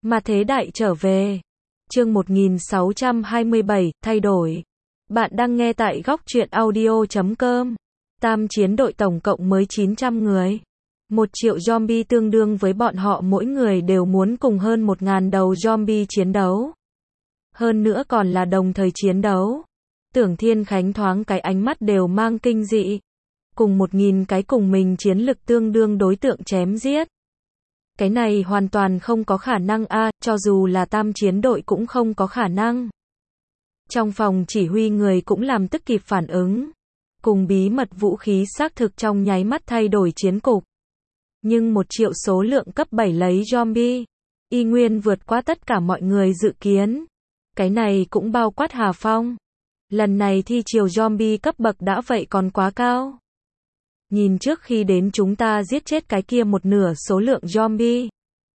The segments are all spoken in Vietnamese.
Mà thế đại trở về. Chương 1627, thay đổi. Bạn đang nghe tại góc truyện audio.com. Tam chiến đội tổng cộng mới 900 người. 1 triệu zombie tương đương với bọn họ mỗi người đều muốn cùng hơn 1.000 đầu zombie chiến đấu. Hơn nữa còn là đồng thời chiến đấu. Tưởng Thiên Khánh thoáng cái ánh mắt đều mang kinh dị. Cùng 1.000 cái cùng mình chiến lực tương đương đối tượng chém giết. Cái này hoàn toàn không có khả năng a, cho dù là tam chiến đội cũng không có khả năng. Trong phòng chỉ huy người cũng làm tức kịp phản ứng. Cùng bí mật vũ khí xác thực trong nháy mắt thay đổi chiến cục. Nhưng 1 triệu số lượng cấp 7 lấy zombie, y nguyên vượt qua tất cả mọi người dự kiến. Cái này cũng bao quát Hà Phong. Lần này thi chiều zombie cấp bậc đã vậy còn quá cao. Nhìn trước khi đến chúng ta giết chết cái kia một nửa số lượng zombie.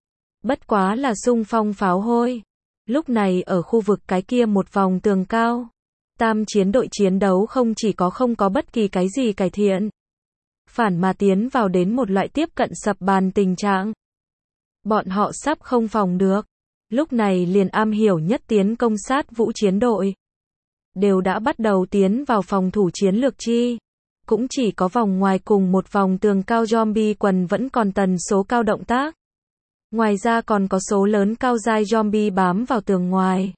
Bất quá là xung phong pháo hôi. Lúc này ở khu vực cái kia một vòng tường cao. Tam chiến đội chiến đấu không chỉ không có bất kỳ cái gì cải thiện. Phản mà tiến vào đến một loại tiếp cận sập bàn tình trạng. Bọn họ sắp không phòng được. Lúc này liền am hiểu nhất tiến công sát vũ chiến đội. Đều đã bắt đầu tiến vào phòng thủ chiến lược chi. Cũng chỉ có vòng ngoài cùng một vòng tường cao zombie quần vẫn còn tần số cao động tác. Ngoài ra còn có số lớn cao giai zombie bám vào tường ngoài.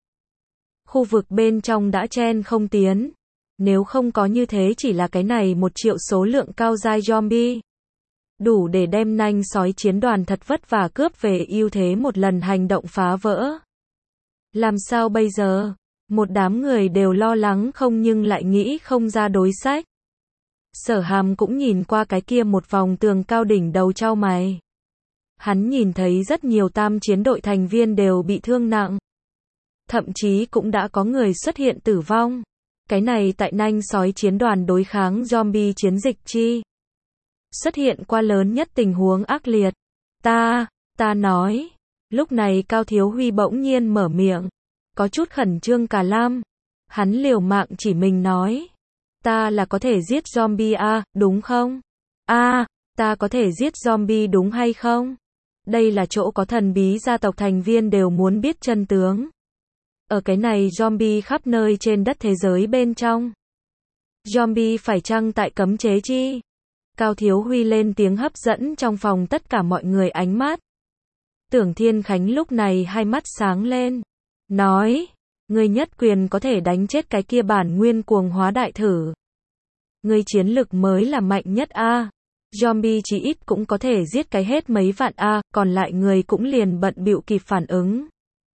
Khu vực bên trong đã chen không tiến. Nếu không có như thế chỉ là cái này 1 triệu số lượng cao giai zombie. Đủ để đem nanh sói chiến đoàn thật vất vả cướp về ưu thế một lần hành động phá vỡ. Làm sao bây giờ? Một đám người đều lo lắng không nhưng lại nghĩ không ra đối sách. Sở Hàm cũng nhìn qua cái kia một vòng tường cao đỉnh đầu chau mày. Hắn nhìn thấy rất nhiều tam chiến đội thành viên đều bị thương nặng. Thậm chí cũng đã có người xuất hiện tử vong. Cái này tại nanh sói chiến đoàn đối kháng zombie chiến dịch chi. Xuất hiện qua lớn nhất tình huống ác liệt. Ta nói. Lúc này Cao Thiếu Huy bỗng nhiên mở miệng. Có chút khẩn trương cả lam. Hắn liều mạng chỉ mình nói. Ta là có thể giết zombie a, đúng không? Ta có thể giết zombie đúng hay không? Đây là chỗ có thần bí gia tộc thành viên đều muốn biết chân tướng. Ở cái này zombie khắp nơi trên đất thế giới bên trong. Zombie phải chăng tại cấm chế chi? Cao Thiếu Huy lên tiếng hấp dẫn trong phòng tất cả mọi người ánh mắt. Tưởng Thiên Khánh lúc này hai mắt sáng lên. Nói, ngươi nhất quyền có thể đánh chết cái kia bản nguyên cuồng hóa đại thử. Ngươi chiến lực mới là mạnh nhất a. Zombie chí ít cũng có thể giết cái hết mấy vạn a, còn lại người cũng liền bận bịu kịp phản ứng.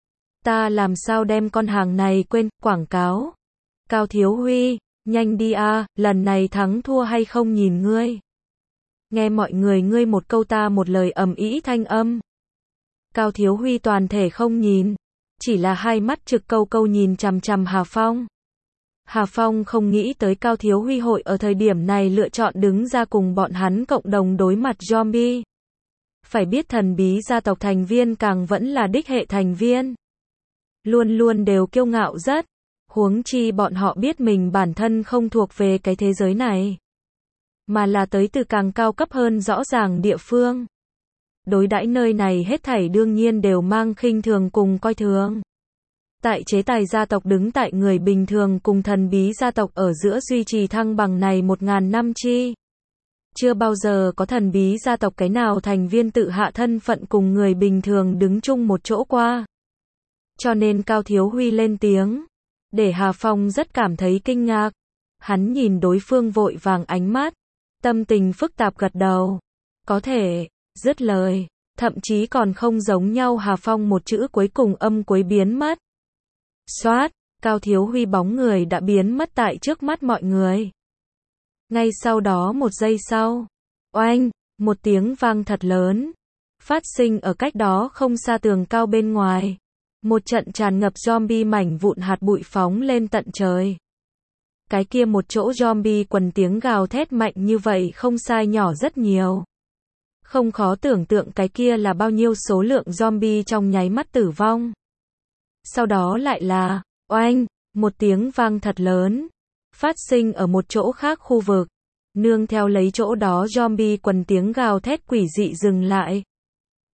Ta làm sao đem con hàng này quên, quảng cáo. Cao Thiếu Huy, nhanh đi a, lần này thắng thua hay không nhìn ngươi. Nghe mọi người ngươi một câu ta một lời ầm ĩ thanh âm. Cao Thiếu Huy toàn thể không nhìn, chỉ là hai mắt trực câu nhìn chằm chằm Hà Phong. Hà Phong không nghĩ tới Cao Thiếu Huy hội ở thời điểm này lựa chọn đứng ra cùng bọn hắn cộng đồng đối mặt zombie. Phải biết thần bí gia tộc thành viên càng vẫn là đích hệ thành viên. Luôn luôn đều kiêu ngạo rất. Huống chi bọn họ biết mình bản thân không thuộc về cái thế giới này. Mà là tới từ càng cao cấp hơn rõ ràng địa phương. Đối đãi nơi này hết thảy đương nhiên đều mang khinh thường cùng coi thường. Tại chế tài gia tộc đứng tại người bình thường cùng thần bí gia tộc ở giữa duy trì thăng bằng này 1.000 năm chi. Chưa bao giờ có thần bí gia tộc cái nào thành viên tự hạ thân phận cùng người bình thường đứng chung một chỗ qua. Cho nên Cao Thiếu Huy lên tiếng. Để Hà Phong rất cảm thấy kinh ngạc. Hắn nhìn đối phương vội vàng ánh mắt. Tâm tình phức tạp gật đầu. Có thể, dứt lời. Thậm chí còn không giống nhau Hà Phong một chữ cuối cùng âm cuối biến mất. Xoát, Cao Thiếu Huy bóng người đã biến mất tại trước mắt mọi người. Ngay sau đó một giây sau. Oanh, một tiếng vang thật lớn. Phát sinh ở cách đó không xa tường cao bên ngoài. Một trận tràn ngập zombie mảnh vụn hạt bụi phóng lên tận trời. Cái kia một chỗ zombie quần tiếng gào thét mạnh như vậy không sai nhỏ rất nhiều. Không khó tưởng tượng cái kia là bao nhiêu số lượng zombie trong nháy mắt tử vong. Sau đó lại là, oanh, một tiếng vang thật lớn. Phát sinh ở một chỗ khác khu vực. Nương theo lấy chỗ đó zombie quần tiếng gào thét quỷ dị dừng lại.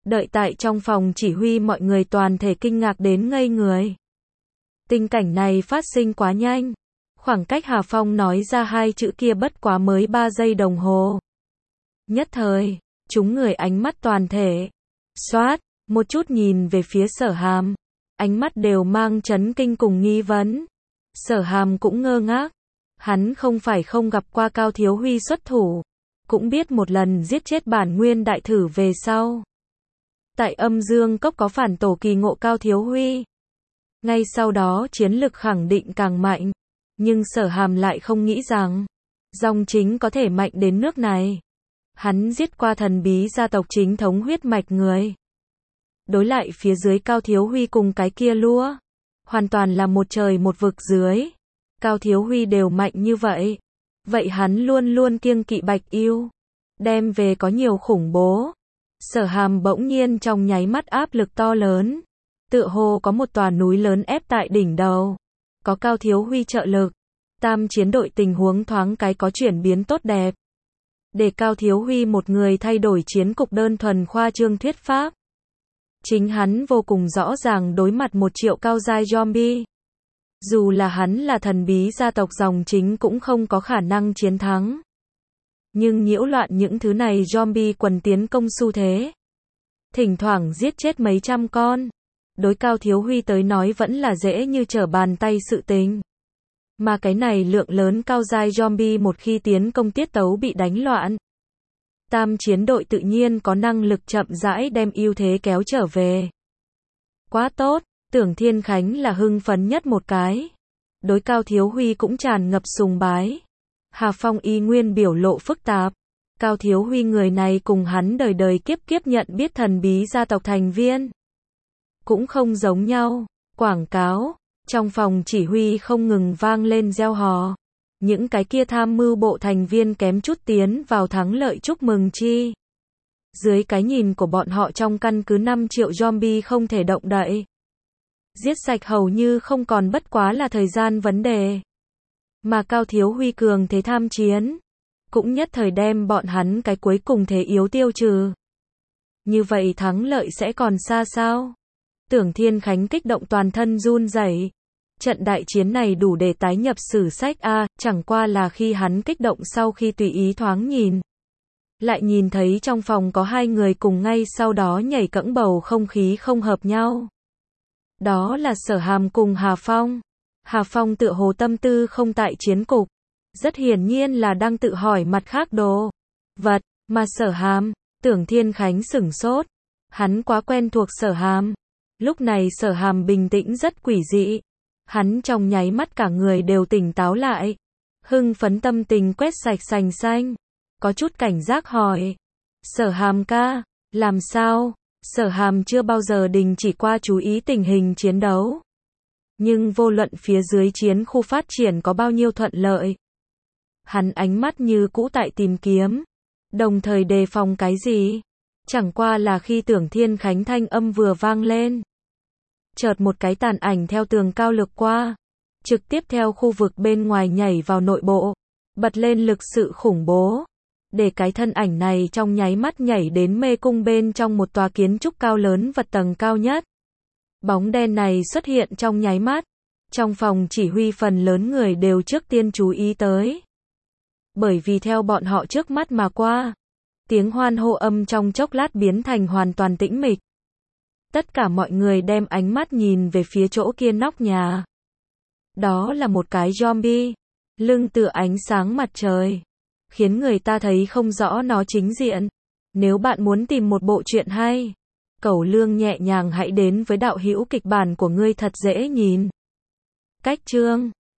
Đợi tại trong phòng chỉ huy mọi người toàn thể kinh ngạc đến ngây người. Tình cảnh này phát sinh quá nhanh. Khoảng cách Hà Phong nói ra hai chữ kia bất quá mới 3 giây đồng hồ. Nhất thời, chúng người ánh mắt toàn thể. Xoát, một chút nhìn về phía Sở Hàm. Ánh mắt đều mang chấn kinh cùng nghi vấn. Sở Hàm cũng ngơ ngác. Hắn không phải không gặp qua Cao Thiếu Huy xuất thủ. Cũng biết một lần giết chết bản nguyên đại thử về sau. Tại Âm Dương Cốc có phản tổ kỳ ngộ Cao Thiếu Huy. Ngay sau đó chiến lực khẳng định càng mạnh. Nhưng Sở Hàm lại không nghĩ rằng dòng chính có thể mạnh đến nước này. Hắn giết qua thần bí gia tộc chính thống huyết mạch người. Đối lại phía dưới Cao Thiếu Huy cùng cái kia lúa. Hoàn toàn là một trời một vực dưới. Cao Thiếu Huy đều mạnh như vậy. Vậy hắn luôn luôn kiêng kỵ Bạch Yêu. Đem về có nhiều khủng bố. Sở Hàm bỗng nhiên trong nháy mắt áp lực to lớn. Tựa hồ có một tòa núi lớn ép tại đỉnh đầu. Có Cao Thiếu Huy trợ lực. Tam chiến đội tình huống thoáng cái có chuyển biến tốt đẹp. Để Cao Thiếu Huy một người thay đổi chiến cục đơn thuần khoa trương thuyết pháp. Chính hắn vô cùng rõ ràng đối mặt 1 triệu cao giai zombie. Dù là hắn là thần bí gia tộc dòng chính cũng không có khả năng chiến thắng. Nhưng nhiễu loạn những thứ này zombie quần tiến công xu thế. Thỉnh thoảng giết chết mấy trăm con. Đối Cao Thiếu Huy tới nói vẫn là dễ như trở bàn tay sự tình. Mà cái này lượng lớn cao giai zombie một khi tiến công tiết tấu bị đánh loạn. Tam chiến đội tự nhiên có năng lực chậm rãi đem ưu thế kéo trở về. Quá tốt, Tưởng Thiên Khánh là hưng phấn nhất một cái. Đối Cao Thiếu Huy cũng tràn ngập sùng bái. Hà Phong y nguyên biểu lộ phức tạp. Cao Thiếu Huy người này cùng hắn đời đời kiếp kiếp nhận biết thần bí gia tộc thành viên. Cũng không giống nhau. Quảng cáo. Trong phòng chỉ huy không ngừng vang lên reo hò. Những cái kia tham mưu bộ thành viên kém chút tiến vào thắng lợi chúc mừng chi. Dưới cái nhìn của bọn họ trong căn cứ 5 triệu zombie không thể động đậy. Giết sạch hầu như không còn bất quá là thời gian vấn đề. Mà Cao Thiếu Huy cường thế tham chiến. Cũng nhất thời đem bọn hắn cái cuối cùng thế yếu tiêu trừ. Như vậy thắng lợi sẽ còn xa sao? Tưởng Thiên Khánh kích động toàn thân run rẩy. Trận đại chiến này đủ để tái nhập sử sách a, chẳng qua là khi hắn kích động sau khi tùy ý thoáng nhìn. Lại nhìn thấy trong phòng có 2 người cùng ngay sau đó nhảy cẫng bầu không khí không hợp nhau. Đó là Sở Hàm cùng Hà Phong. Hà Phong tựa hồ tâm tư không tại chiến cục. Rất hiển nhiên là đang tự hỏi mặt khác đồ vật, mà Sở Hàm, Tưởng Thiên Khánh sửng sốt. Hắn quá quen thuộc Sở Hàm. Lúc này Sở Hàm bình tĩnh rất quỷ dị. Hắn trong nháy mắt cả người đều tỉnh táo lại. Hưng phấn tâm tình quét sạch sành xanh. Có chút cảnh giác hỏi. Sở Hàm ca, làm sao? Sở Hàm chưa bao giờ đình chỉ qua chú ý tình hình chiến đấu. Nhưng vô luận phía dưới chiến khu phát triển có bao nhiêu thuận lợi. Hắn ánh mắt như cũ tại tìm kiếm. Đồng thời đề phòng cái gì? Chẳng qua là khi Tưởng Thiên Khánh thanh âm vừa vang lên. Chợt một cái tàn ảnh theo tường cao lược qua. Trực tiếp theo khu vực bên ngoài nhảy vào nội bộ. Bật lên lực sự khủng bố. Để cái thân ảnh này trong nháy mắt nhảy đến mê cung bên trong một tòa kiến trúc cao lớn vật tầng cao nhất. Bóng đen này xuất hiện trong nháy mắt. Trong phòng chỉ huy phần lớn người đều trước tiên chú ý tới. Bởi vì theo bọn họ trước mắt mà qua. Tiếng hoan hô âm trong chốc lát biến thành hoàn toàn tĩnh mịch. Tất cả mọi người đem ánh mắt nhìn về phía chỗ kia nóc nhà. Đó là một cái zombie. Lưng tựa ánh sáng mặt trời. Khiến người ta thấy không rõ nó chính diện. Nếu bạn muốn tìm một bộ truyện hay. Cẩu Lương nhẹ nhàng hãy đến với đạo hữu kịch bản của ngươi thật dễ nhìn. Cách chương